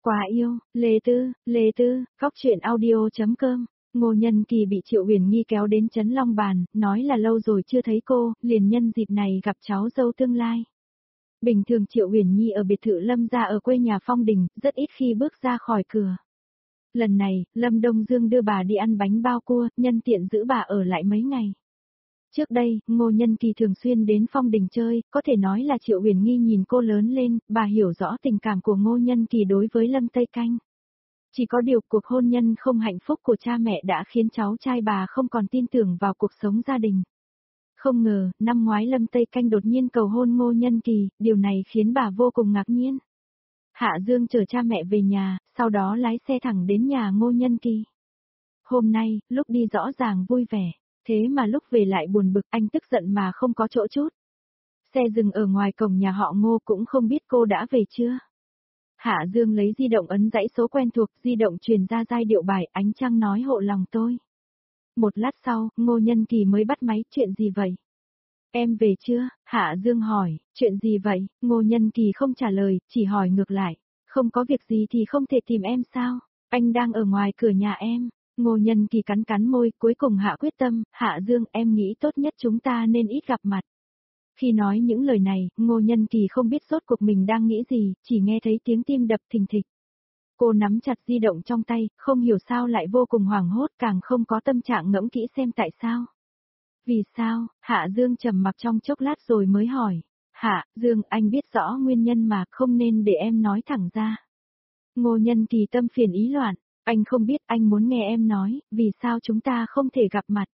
Quá yêu, Lê Tư, Cóc truyện audio.com. Ngô Nhân Kỳ bị Triệu Uyển Nhi kéo đến Trấn Long Bàn, nói là lâu rồi chưa thấy cô, liền nhân dịp này gặp cháu dâu tương lai. Bình thường Triệu Uyển Nhi ở biệt thự Lâm gia ở quê nhà Phong Đình, rất ít khi bước ra khỏi cửa. Lần này, Lâm Đông Dương đưa bà đi ăn bánh bao cua, nhân tiện giữ bà ở lại mấy ngày. Trước đây, Ngô Nhân Kỳ thường xuyên đến Phong Đình chơi, có thể nói là Triệu Uyển Nhi nhìn cô lớn lên, bà hiểu rõ tình cảm của Ngô Nhân Kỳ đối với Lâm Tây Canh. Chỉ có điều cuộc hôn nhân không hạnh phúc của cha mẹ đã khiến cháu trai bà không còn tin tưởng vào cuộc sống gia đình. Không ngờ, năm ngoái Lâm Tây Canh đột nhiên cầu hôn Ngô Nhân Kỳ, điều này khiến bà vô cùng ngạc nhiên. Hạ Dương chở cha mẹ về nhà, sau đó lái xe thẳng đến nhà Ngô Nhân Kỳ. Hôm nay, lúc đi rõ ràng vui vẻ, thế mà lúc về lại buồn bực, anh tức giận mà không có chỗ chút. Xe dừng ở ngoài cổng nhà họ Ngô, cũng không biết cô đã về chưa. Hạ Dương lấy di động ấn dãy số quen thuộc, di động truyền ra giai điệu bài Ánh Trăng nói hộ lòng tôi. Một lát sau, Ngô Nhân Kỳ mới bắt máy, chuyện gì vậy? Em về chưa? Hạ Dương hỏi, chuyện gì vậy? Ngô Nhân Kỳ không trả lời, chỉ hỏi ngược lại, không có việc gì thì không thể tìm em sao? Anh đang ở ngoài cửa nhà em. Ngô Nhân Kỳ cắn cắn môi, cuối cùng hạ quyết tâm, Hạ Dương, em nghĩ tốt nhất chúng ta nên ít gặp mặt. Khi nói những lời này, Ngô Nhân Kỳ không biết rốt cuộc mình đang nghĩ gì, chỉ nghe thấy tiếng tim đập thình thịch. Cô nắm chặt di động trong tay, không hiểu sao lại vô cùng hoảng hốt, càng không có tâm trạng ngẫm kỹ xem tại sao. Vì sao? Hạ Dương trầm mặc trong chốc lát rồi mới hỏi. Hạ Dương, anh biết rõ nguyên nhân mà, không nên để em nói thẳng ra. Ngô Nhân Kỳ tâm phiền ý loạn, anh không biết, anh muốn nghe em nói, vì sao chúng ta không thể gặp mặt.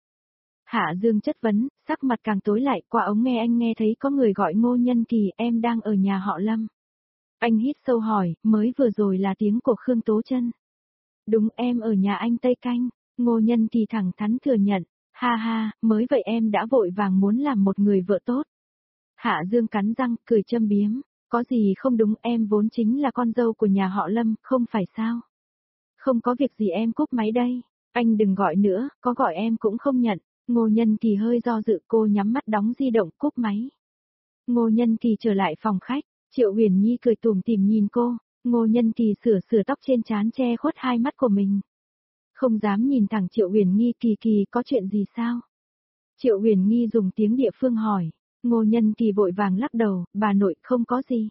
Hạ Dương chất vấn, sắc mặt càng tối lại, qua ống nghe anh nghe thấy có người gọi Ngô Nhân Kỳ, em đang ở nhà họ Lâm. Anh hít sâu hỏi, mới vừa rồi là tiếng của Khương Tố Chân. Đúng, em ở nhà anh Tây Canh. Ngô Nhân Kỳ thẳng thắn thừa nhận, ha ha, mới vậy em đã vội vàng muốn làm một người vợ tốt. Hạ Dương cắn răng, cười châm biếm, có gì không đúng, em vốn chính là con dâu của nhà họ Lâm, không phải sao? Không có việc gì, em cúp máy đây, anh đừng gọi nữa, có gọi em cũng không nhận. Ngô Nhân Kỳ hơi do dự, cô nhắm mắt đóng di động, cúp máy. Ngô Nhân Kỳ trở lại phòng khách, Triệu Uyển Nhi cười tủm tỉm nhìn cô, Ngô Nhân Kỳ sửa tóc trên trán che khuất hai mắt của mình. Không dám nhìn thẳng Triệu Uyển Nhi, Kỳ có chuyện gì sao? Triệu Uyển Nhi dùng tiếng địa phương hỏi, Ngô Nhân Kỳ vội vàng lắc đầu, bà nội không có gì.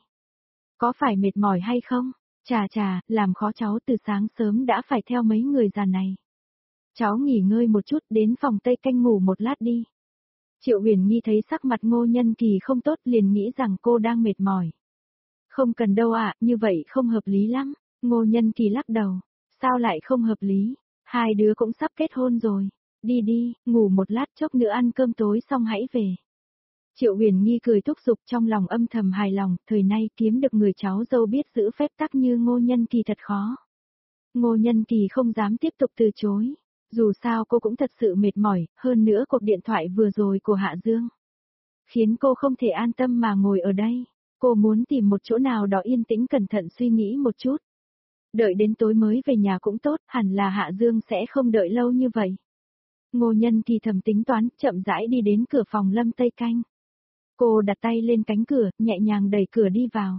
Có phải mệt mỏi hay không? Chà, làm khó cháu từ sáng sớm đã phải theo mấy người già này. Cháu nghỉ ngơi một chút, đến phòng Tây Canh ngủ một lát đi. Triệu Uyển Nhi thấy sắc mặt Ngô Nhân Kỳ không tốt liền nghĩ rằng cô đang mệt mỏi. Không cần đâu ạ, như vậy không hợp lý lắm. Ngô Nhân Kỳ lắc đầu, sao lại không hợp lý? Hai đứa cũng sắp kết hôn rồi. Đi, ngủ một lát, chốc nữa ăn cơm tối xong hãy về. Triệu Uyển Nhi cười thúc giục, trong lòng âm thầm hài lòng, thời nay kiếm được người cháu dâu biết giữ phép tắc như Ngô Nhân Kỳ thật khó. Ngô Nhân Kỳ không dám tiếp tục từ chối. Dù sao cô cũng thật sự mệt mỏi, hơn nữa cuộc điện thoại vừa rồi của Hạ Dương khiến cô không thể an tâm mà ngồi ở đây. Cô muốn tìm một chỗ nào đó yên tĩnh cẩn thận suy nghĩ một chút. Đợi đến tối mới về nhà cũng tốt, hẳn là Hạ Dương sẽ không đợi lâu như vậy. Ngô Nhân Kỳ thầm tính toán, chậm rãi đi đến cửa phòng Lâm Tây Canh. Cô đặt tay lên cánh cửa, nhẹ nhàng đẩy cửa đi vào.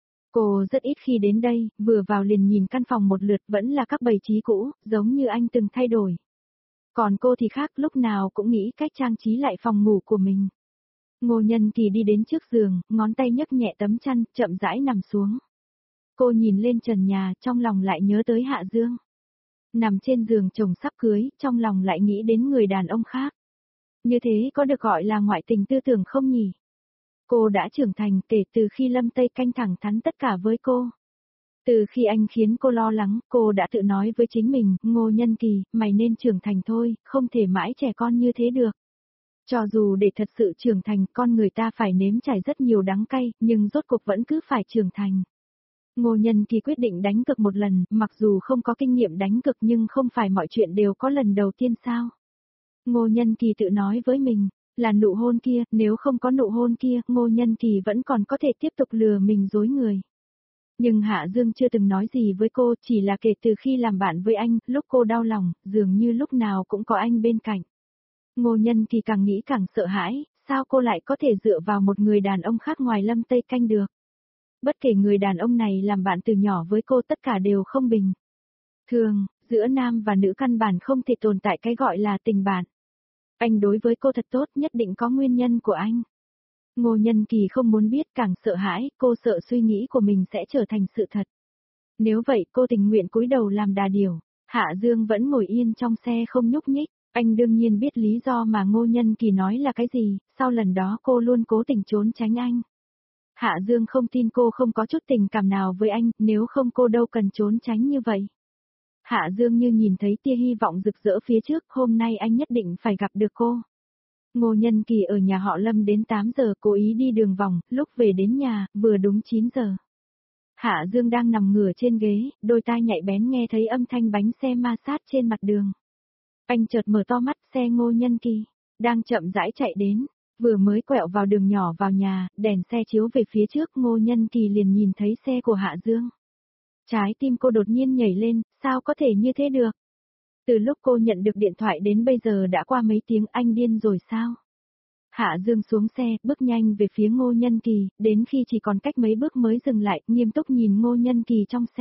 Cô rất ít khi đến đây, vừa vào liền nhìn căn phòng một lượt, vẫn là các bày trí cũ, giống như anh từng thay đổi. Còn cô thì khác, lúc nào cũng nghĩ cách trang trí lại phòng ngủ của mình. Ngô Nhân Kỳ đi đến trước giường, ngón tay nhấc nhẹ tấm chăn, chậm rãi nằm xuống. Cô nhìn lên trần nhà, trong lòng lại nhớ tới Hạ Dương. Nằm trên giường chồng sắp cưới, trong lòng lại nghĩ đến người đàn ông khác. Như thế có được gọi là ngoại tình tư tưởng không nhỉ? Cô đã trưởng thành kể từ khi Lâm Tây Canh thẳng thắn tất cả với cô. Từ khi anh khiến cô lo lắng, cô đã tự nói với chính mình, Ngô Nhân Kỳ, mày nên trưởng thành thôi, không thể mãi trẻ con như thế được. Cho dù để thật sự trưởng thành, con người ta phải nếm trải rất nhiều đắng cay, nhưng rốt cuộc vẫn cứ phải trưởng thành. Ngô Nhân Kỳ quyết định đánh cược một lần, mặc dù không có kinh nghiệm đánh cược nhưng không phải mọi chuyện đều có lần đầu tiên sao. Ngô Nhân Kỳ tự nói với mình, là nụ hôn kia, nếu không có nụ hôn kia, Ngô Nhân Kỳ vẫn còn có thể tiếp tục lừa mình dối người. Nhưng Hạ Dương chưa từng nói gì với cô, chỉ là kể từ khi làm bạn với anh, lúc cô đau lòng, dường như lúc nào cũng có anh bên cạnh. Ngô Nhân Kỳ càng nghĩ càng sợ hãi, sao cô lại có thể dựa vào một người đàn ông khác ngoài Lâm Tây Canh được. Bất kể người đàn ông này làm bạn từ nhỏ với cô tất cả đều không bình thường, giữa nam và nữ căn bản không thể tồn tại cái gọi là tình bạn. Anh đối với cô thật tốt, nhất định có nguyên nhân của anh. Ngô Nhân Kỳ không muốn biết, càng sợ hãi, cô sợ suy nghĩ của mình sẽ trở thành sự thật. Nếu vậy cô tình nguyện cúi đầu làm đà điểu. Hạ Dương vẫn ngồi yên trong xe không nhúc nhích, anh đương nhiên biết lý do mà Ngô Nhân Kỳ nói là cái gì, sau lần đó cô luôn cố tình trốn tránh anh. Hạ Dương không tin cô không có chút tình cảm nào với anh, nếu không cô đâu cần trốn tránh như vậy. Hạ Dương như nhìn thấy tia hy vọng rực rỡ phía trước, hôm nay anh nhất định phải gặp được cô. Ngô Nhân Kỳ ở nhà họ Lâm đến 8 giờ, cố ý đi đường vòng, lúc về đến nhà, vừa đúng 9 giờ. Hạ Dương đang nằm ngửa trên ghế, đôi tai nhạy bén nghe thấy âm thanh bánh xe ma sát trên mặt đường. Anh chợt mở to mắt, xe Ngô Nhân Kỳ đang chậm rãi chạy đến, vừa mới quẹo vào đường nhỏ vào nhà, đèn xe chiếu về phía trước, Ngô Nhân Kỳ liền nhìn thấy xe của Hạ Dương. Trái tim cô đột nhiên nhảy lên, sao có thể như thế được? Từ lúc cô nhận được điện thoại đến bây giờ đã qua mấy tiếng, anh điên rồi sao? Hạ Dương xuống xe, bước nhanh về phía Ngô Nhân Kỳ, đến khi chỉ còn cách mấy bước mới dừng lại, nghiêm túc nhìn Ngô Nhân Kỳ trong xe.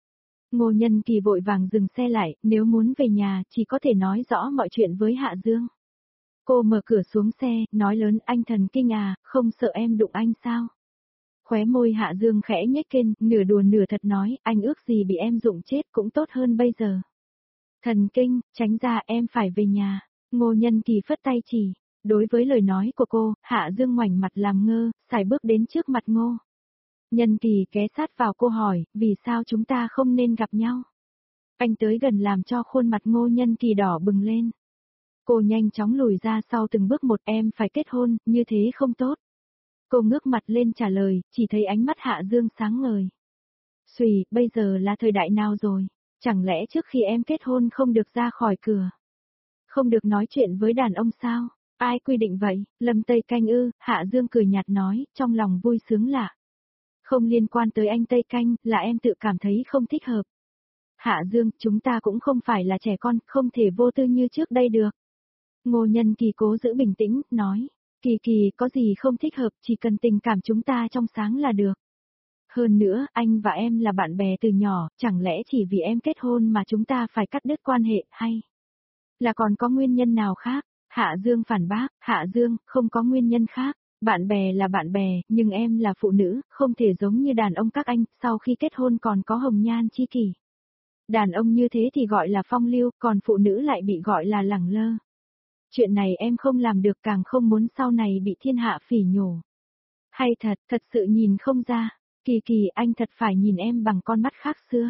Ngô Nhân Kỳ vội vàng dừng xe lại, nếu muốn về nhà, chỉ có thể nói rõ mọi chuyện với Hạ Dương. Cô mở cửa xuống xe, nói lớn, anh thần kinh à, không sợ em đụng anh sao? Khóe môi Hạ Dương khẽ nhếch lên, nửa đùa nửa thật nói, anh ước gì bị em đụng chết cũng tốt hơn bây giờ. Thần kinh, tránh ra, em phải về nhà. Ngô Nhân Kỳ phất tay chỉ. Đối với lời nói của cô, Hạ Dương ngoảnh mặt làm ngơ, sải bước đến trước mặt Ngô Nhân Kỳ ghé sát vào cô hỏi, vì sao chúng ta không nên gặp nhau? Anh tới gần làm cho khuôn mặt Ngô Nhân Kỳ đỏ bừng lên. Cô nhanh chóng lùi ra sau từng bước một, em phải kết hôn, như thế không tốt. Cô ngước mặt lên trả lời, chỉ thấy ánh mắt Hạ Dương sáng ngời. Xùy, bây giờ là thời đại nào rồi? Chẳng lẽ trước khi em kết hôn không được ra khỏi cửa? Không được nói chuyện với đàn ông sao? Ai quy định vậy? Lâm Tây Canh ư? Hạ Dương cười nhạt nói, trong lòng vui sướng lạ. Không liên quan tới anh Tây Canh, là em tự cảm thấy không thích hợp. Hạ Dương, chúng ta cũng không phải là trẻ con, không thể vô tư như trước đây được. Ngô Nhân Kỳ cố giữ bình tĩnh, nói. Kỳ Kỳ, có gì không thích hợp, chỉ cần tình cảm chúng ta trong sáng là được. Hơn nữa, anh và em là bạn bè từ nhỏ, chẳng lẽ chỉ vì em kết hôn mà chúng ta phải cắt đứt quan hệ, hay là còn có nguyên nhân nào khác? Hạ Dương phản bác, Hạ Dương, không có nguyên nhân khác. Bạn bè là bạn bè, nhưng em là phụ nữ, không thể giống như đàn ông các anh, sau khi kết hôn còn có hồng nhan chi kỷ. Đàn ông như thế thì gọi là phong lưu, còn phụ nữ lại bị gọi là lẳng lơ. Chuyện này em không làm được, càng không muốn sau này bị thiên hạ phỉ nhổ. Hay thật, thật sự nhìn không ra. Kỳ Kỳ, anh thật phải nhìn em bằng con mắt khác xưa.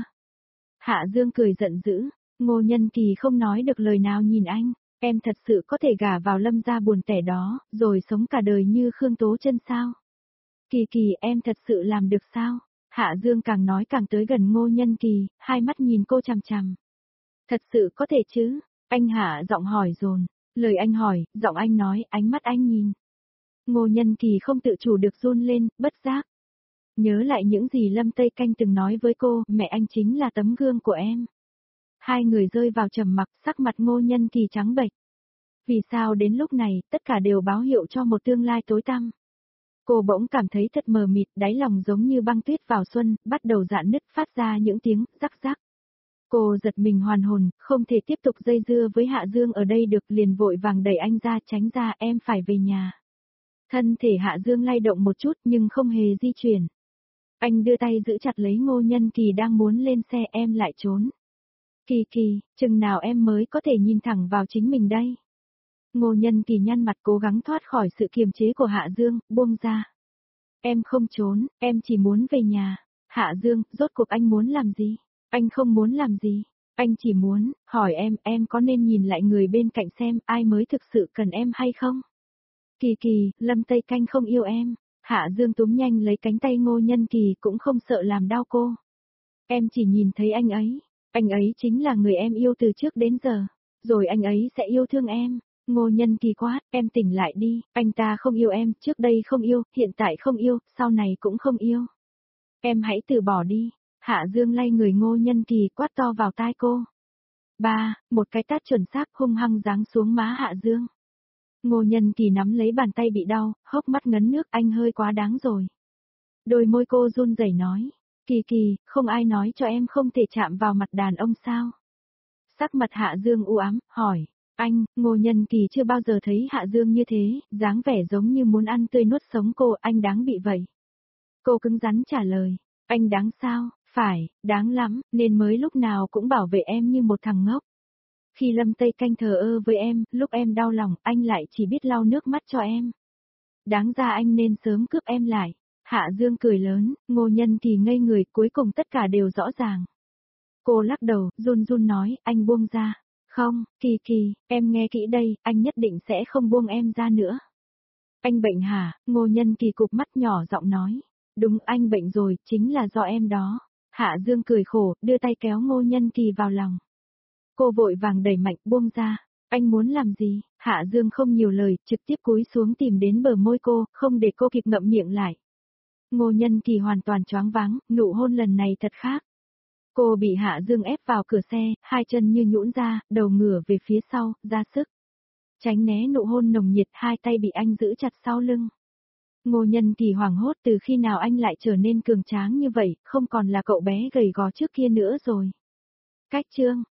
Hạ Dương cười giận dữ, Ngô Nhân Kỳ không nói được lời nào nhìn anh, em thật sự có thể gả vào Lâm gia buồn tẻ đó, rồi sống cả đời như Khương Tố Chân sao? Kỳ Kỳ, em thật sự làm được sao? Hạ Dương càng nói càng tới gần Ngô Nhân Kỳ, hai mắt nhìn cô chằm chằm. Thật sự có thể chứ? Anh hạ giọng hỏi dồn, lời anh hỏi, giọng anh nói, ánh mắt anh nhìn. Ngô Nhân Kỳ không tự chủ được run lên, bất giác. Nhớ lại những gì Lâm Tây Canh từng nói với cô, mẹ anh chính là tấm gương của em. Hai người rơi vào trầm mặc, sắc mặt Ngô Nhân Kỳ trắng bệch. Vì sao đến lúc này, tất cả đều báo hiệu cho một tương lai tối tăm. Cô bỗng cảm thấy thật mờ mịt, đáy lòng giống như băng tuyết vào xuân, bắt đầu rạn nứt, phát ra những tiếng rắc rắc. Cô giật mình hoàn hồn, không thể tiếp tục dây dưa với Hạ Dương ở đây được, liền vội vàng đẩy anh ra, tránh ra, em phải về nhà. Thân thể Hạ Dương lay động một chút nhưng không hề di chuyển. Anh đưa tay giữ chặt lấy Ngô Nhân Kỳ đang muốn lên xe, em lại trốn. Kỳ Kỳ, chừng nào em mới có thể nhìn thẳng vào chính mình đây? Ngô Nhân Kỳ nhăn mặt cố gắng thoát khỏi sự kiềm chế của Hạ Dương, buông ra. Em không trốn, em chỉ muốn về nhà. Hạ Dương, rốt cuộc anh muốn làm gì? Anh không muốn làm gì. Anh chỉ muốn, hỏi em có nên nhìn lại người bên cạnh xem ai mới thực sự cần em hay không? Kỳ Kỳ, Lâm Tây Canh không yêu em. Hạ Dương túm nhanh lấy cánh tay Ngô Nhân Kỳ cũng không sợ làm đau cô. Em chỉ nhìn thấy anh ấy chính là người em yêu từ trước đến giờ, rồi anh ấy sẽ yêu thương em. Ngô Nhân Kỳ quát, em tỉnh lại đi, anh ta không yêu em, trước đây không yêu, hiện tại không yêu, sau này cũng không yêu. Em hãy từ bỏ đi. Hạ Dương lay người Ngô Nhân Kỳ quát to vào tai cô. Một cái tát chuẩn xác hung hăng giáng xuống má Hạ Dương. Ngô Nhân Kỳ nắm lấy bàn tay bị đau, hốc mắt ngấn nước, anh hơi quá đáng rồi. Đôi môi cô run rẩy nói. Kỳ Kỳ, không ai nói cho em không thể chạm vào mặt đàn ông sao? Sắc mặt Hạ Dương u ám, hỏi. Anh, Ngô Nhân Kỳ chưa bao giờ thấy Hạ Dương như thế, dáng vẻ giống như muốn ăn tươi nuốt sống cô, anh đáng bị vậy. Cô cứng rắn trả lời. Anh đáng sao? Phải, đáng lắm, nên mới lúc nào cũng bảo vệ em như một thằng ngốc. Khi Lâm Tây Canh thờ ơ với em, lúc em đau lòng, anh lại chỉ biết lau nước mắt cho em. Đáng ra anh nên sớm cướp em lại. Hạ Dương cười lớn, Ngô Nhân Kỳ ngây người, cuối cùng tất cả đều rõ ràng. Cô lắc đầu, run run nói, anh buông ra. Không, Kỳ Kỳ, em nghe kỹ đây, anh nhất định sẽ không buông em ra nữa. Anh bệnh hả? Ngô Nhân Kỳ cụp mắt nhỏ giọng nói. Đúng, anh bệnh rồi, chính là do em đó. Hạ Dương cười khổ, đưa tay kéo Ngô Nhân Kỳ vào lòng. Cô vội vàng đẩy mạnh, buông ra. Anh muốn làm gì? Hạ Dương không nhiều lời, trực tiếp cúi xuống tìm đến bờ môi cô, không để cô kịp ngậm miệng lại. Ngô Nhân Kỳ hoàn toàn choáng váng, nụ hôn lần này thật khác. Cô bị Hạ Dương ép vào cửa xe, hai chân như nhũn ra, đầu ngửa về phía sau, ra sức. Tránh né nụ hôn nồng nhiệt, hai tay bị anh giữ chặt sau lưng. Ngô Nhân Kỳ hoảng hốt, từ khi nào anh lại trở nên cường tráng như vậy, không còn là cậu bé gầy gò trước kia nữa rồi. Cách chương